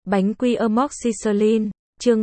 Bánh quy amoxicillin, chương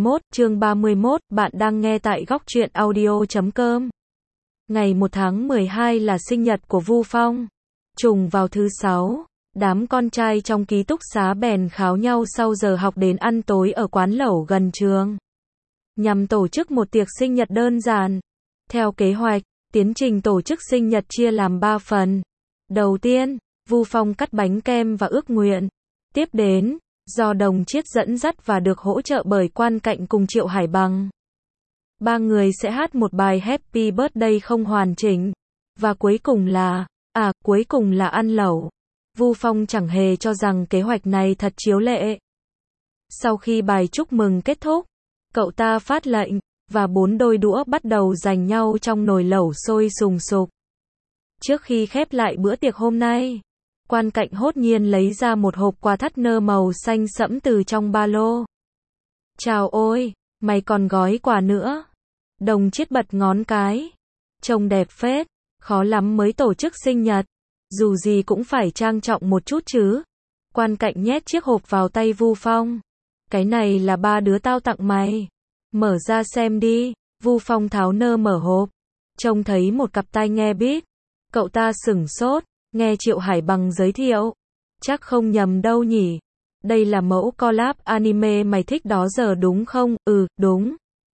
31, bạn đang nghe tại góc truyện audio.com. Ngày 1 tháng 12 là sinh nhật của Vu Phong. Trùng vào thứ 6, đám con trai trong ký túc xá bèn kháo nhau sau giờ học đến ăn tối ở quán lẩu gần trường. Nhằm tổ chức một tiệc sinh nhật đơn giản. Theo kế hoạch, tiến trình tổ chức sinh nhật chia làm 3 phần. Đầu tiên, Vu Phong cắt bánh kem và ước nguyện. Tiếp đến, do Đồng Chiết dẫn dắt và được hỗ trợ bởi Quan Cạnh cùng Triệu Hải Bằng. Ba người sẽ hát một bài Happy Birthday không hoàn chỉnh. Và cuối cùng là ăn lẩu. Vu Phong chẳng hề cho rằng kế hoạch này thật chiếu lệ. Sau khi bài chúc mừng kết thúc, cậu ta phát lệnh, và 4 đôi đũa bắt đầu giành nhau trong nồi lẩu sôi sùng sục. Trước khi khép lại bữa tiệc hôm nay, Quan Cạnh hốt nhiên lấy ra một hộp quà thắt nơ màu xanh sẫm từ trong ba lô. Chào ôi, mày còn gói quà nữa. Đồng Chiết bật ngón cái. Trông đẹp phết, khó lắm mới tổ chức sinh nhật. Dù gì cũng phải trang trọng một chút chứ. Quan Cạnh nhét chiếc hộp vào tay Vu Phong. Cái này là ba đứa tao tặng mày. Mở ra xem đi. Vu Phong tháo nơ mở hộp. Trông thấy một cặp tai nghe Beats. Cậu ta sửng sốt. Nghe Triệu Hải Bằng giới thiệu. Chắc không nhầm đâu nhỉ. Đây là mẫu collab anime mày thích đó giờ đúng không? Ừ, đúng.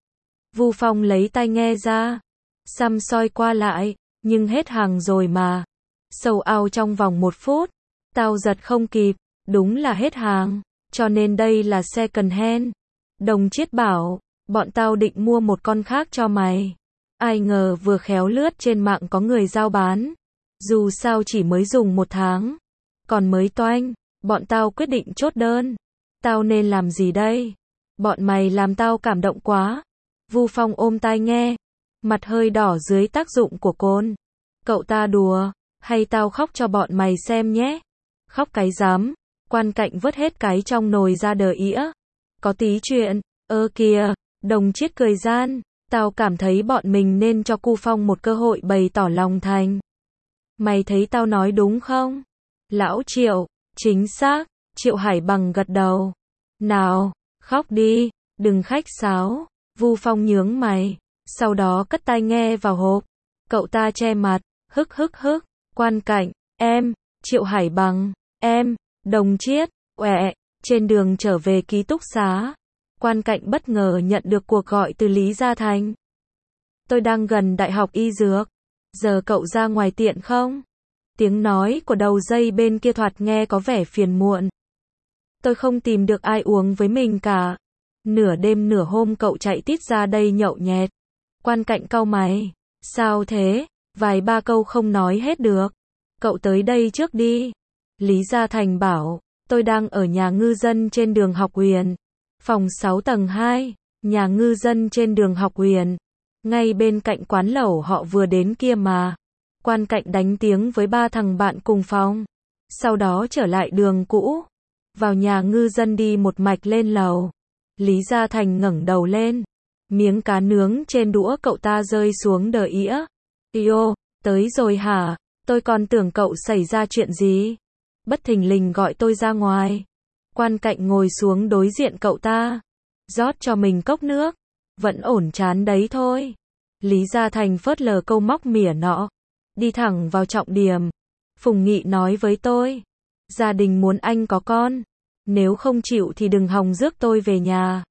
Vu Phong lấy tai nghe ra. Xăm soi qua lại. Nhưng hết hàng rồi mà. Sold out trong vòng 1 phút. Tao giật không kịp. Đúng là hết hàng. Cho nên đây là second hand. Đồng Chiết bảo. Bọn tao định mua một con khác cho mày. Ai ngờ vừa khéo lướt trên mạng có người giao bán. Dù sao chỉ mới dùng 1 tháng. Còn mới toanh. Bọn tao quyết định chốt đơn. Tao nên làm gì đây? Bọn mày làm tao cảm động quá. Vu Phong ôm tai nghe. Mặt hơi đỏ dưới tác dụng của cồn. Cậu ta đùa. Hay tao khóc cho bọn mày xem nhé. Khóc cái dám. Quan Cạnh vớt hết cái trong nồi ra đờ ĩa. Có tí chuyện. Kìa. Đồng Chiết cười gian. Tao cảm thấy bọn mình nên cho Cu Phong một cơ hội bày tỏ lòng thành. Mày thấy tao nói đúng không? Lão Triệu. Chính xác. Triệu Hải Bằng gật đầu. Nào, khóc đi. Đừng khách sáo. Vu Phong nhướng mày. Sau đó cất tai nghe vào hộp. Cậu ta che mặt. Hức. Quan Cạnh. Em. Triệu Hải Bằng. Em. Đồng Chiết. Trên đường trở về ký túc xá. Quan Cạnh bất ngờ nhận được cuộc gọi từ Lý Gia Thành. Tôi đang gần Đại học Y Dược. Giờ cậu ra ngoài tiện không? Tiếng nói của đầu dây bên kia thoạt nghe có vẻ phiền muộn. Tôi không tìm được ai uống với mình cả. Nửa đêm nửa hôm cậu chạy tít ra đây nhậu nhẹt. Quan Cạnh cau mày. Sao thế? Vài ba câu không nói hết được. Cậu tới đây trước đi. Lý Gia Thành bảo. Tôi đang ở nhà ngư dân trên đường Học Huyền. Phòng 6 tầng 2. Nhà ngư dân trên đường Học Huyền. Ngay bên cạnh quán lẩu họ vừa đến kia mà. Quan Cạnh đánh tiếng với 3 thằng bạn cùng phòng. Sau đó trở lại đường cũ. Vào nhà ngư dân đi một mạch lên lầu. Lý Gia Thành ngẩng đầu lên. Miếng cá nướng trên đũa cậu ta rơi xuống đờ ĩa. Yêu, tới rồi hả? Tôi còn tưởng cậu xảy ra chuyện gì. Bất thình lình gọi tôi ra ngoài. Quan Cạnh ngồi xuống đối diện cậu ta. Rót cho mình cốc nước. Vẫn ổn chán đấy thôi. Lý Gia Thành phớt lờ câu móc mỉa nọ. Đi thẳng vào trọng điểm. Phùng Nghị nói với tôi. Gia đình muốn anh có con. Nếu không chịu thì đừng hòng rước tôi về nhà.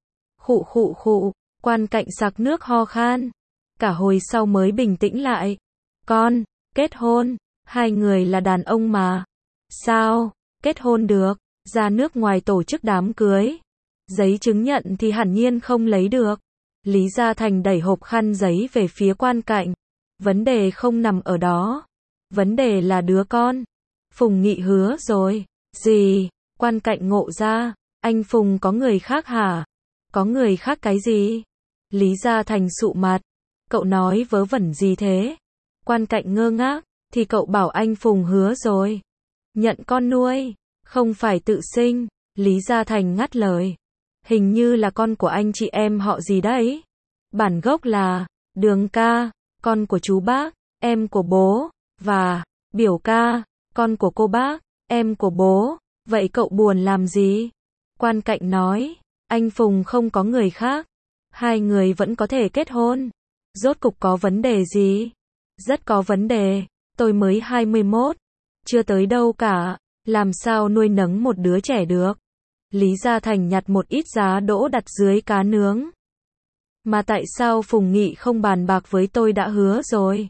Khụ. Quan Cạnh sặc nước ho khan. Cả hồi sau mới bình tĩnh lại. Con, kết hôn. Hai người là đàn ông mà. Sao, kết hôn được. Ra nước ngoài tổ chức đám cưới. Giấy chứng nhận thì hẳn nhiên không lấy được. Lý Gia Thành đẩy hộp khăn giấy về phía Quan Cạnh. Vấn đề không nằm ở đó. Vấn đề là đứa con. Phùng Nghị hứa rồi. Gì? Quan Cạnh ngộ ra. Anh Phùng có người khác hả? Có người khác cái gì? Lý Gia Thành sụ mặt. Cậu nói vớ vẩn gì thế? Quan Cạnh ngơ ngác. Thì cậu bảo anh Phùng hứa rồi. Nhận con nuôi. Không phải tự sinh. Lý Gia Thành ngắt lời. Hình như là con của anh chị em họ gì đấy. Bản gốc là Đường ca, con của chú bác, em của bố, và Biểu ca, con của cô bác, em của bố. Vậy cậu buồn làm gì? Quan Cạnh nói, anh Phùng không có người khác. Hai người vẫn có thể kết hôn. Rốt cục có vấn đề gì? Rất có vấn đề. Tôi mới 21. Chưa tới đâu cả. Làm sao nuôi nấng một đứa trẻ được? Lý Gia Thành nhặt một ít giá đỗ đặt dưới cá nướng. Mà tại sao Phùng Nghị không bàn bạc với tôi đã hứa rồi?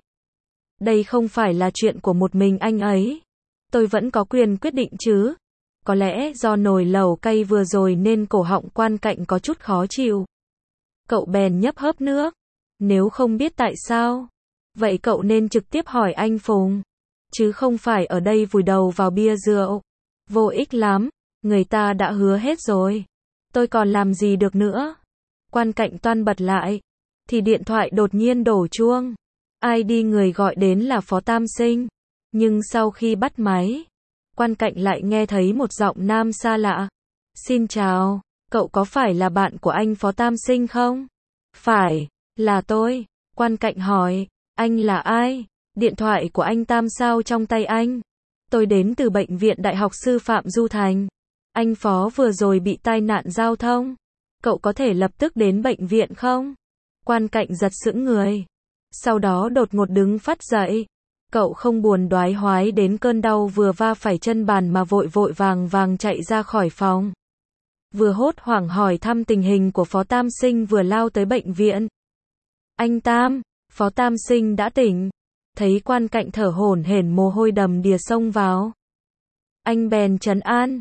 Đây không phải là chuyện của một mình anh ấy. Tôi vẫn có quyền quyết định chứ. Có lẽ do nồi lẩu cay vừa rồi nên cổ họng Quan Cạnh có chút khó chịu. Cậu bèn nhấp hớp nước. Nếu không biết tại sao, vậy cậu nên trực tiếp hỏi anh Phùng. Chứ không phải ở đây vùi đầu vào bia rượu. Vô ích lắm, người ta đã hứa hết rồi. Tôi còn làm gì được nữa? Quan Cạnh toan bật lại. Thì điện thoại đột nhiên đổ chuông. ID người gọi đến là Phó Tam Sinh. Nhưng sau khi bắt máy, Quan Cạnh lại nghe thấy một giọng nam xa lạ. Xin chào, cậu có phải là bạn của anh Phó Tam Sinh không? Phải, là tôi. Quan Cạnh hỏi, anh là ai? Điện thoại của anh Tam sao trong tay anh? Tôi đến từ Bệnh viện Đại học Sư phạm Du Thành. Anh Phó vừa rồi bị tai nạn giao thông. Cậu có thể lập tức đến bệnh viện không? Quan Cạnh giật sững người. Sau đó đột ngột đứng phát dậy. Cậu không buồn đoái hoái đến cơn đau vừa va phải chân bàn mà vội vội vàng vàng chạy ra khỏi phòng. Vừa hốt hoảng hỏi thăm tình hình của Phó Tam Sinh vừa lao tới bệnh viện. Anh Tam, Phó Tam Sinh đã tỉnh. Thấy Quan Cạnh thở hổn hển mồ hôi đầm đìa xông vào. Anh bèn trấn an,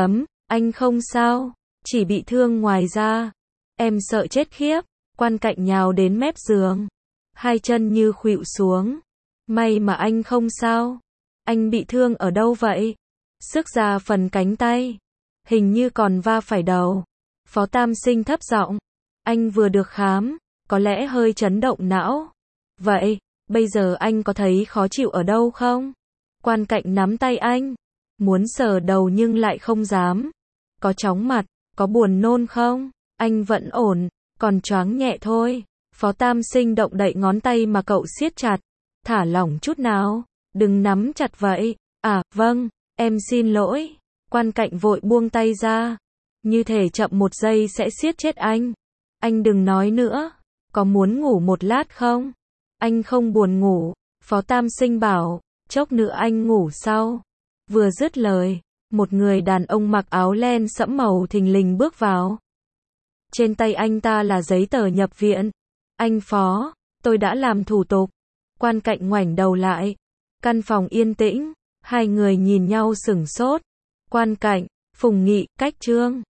anh không sao, chỉ bị thương ngoài da. Em sợ chết khiếp. Quan Cạnh nhào đến mép giường. Hai chân như khuỵu xuống. May mà anh không sao. Anh bị thương ở đâu vậy? Xước ra phần cánh tay. Hình như còn va phải đầu. Phó Tam Sinh thấp giọng. Anh vừa được khám, có lẽ hơi chấn động não. Vậy, bây giờ anh có thấy khó chịu ở đâu không? Quan Cạnh nắm tay anh. Muốn sờ đầu nhưng lại không dám. Có chóng mặt, có buồn nôn không? Anh vẫn ổn, còn choáng nhẹ thôi. Phó Tam Sinh động đậy ngón tay mà cậu siết chặt. Thả lỏng chút nào, đừng nắm chặt vậy. À, vâng, em xin lỗi. Quan Cạnh vội buông tay ra. Như thể chậm một giây sẽ siết chết anh. Anh đừng nói nữa. Có muốn ngủ một lát không? Anh không buồn ngủ. Phó Tam Sinh bảo, chốc nữa anh ngủ sau. Vừa dứt lời, một người đàn ông mặc áo len sẫm màu thình lình bước vào. Trên tay anh ta là giấy tờ nhập viện. Anh Phó, tôi đã làm thủ tục. Quan Cạnh ngoảnh đầu lại. Căn phòng yên tĩnh. Hai người nhìn nhau sửng sốt. Quan Cạnh, Phùng Nghị, cách Trương.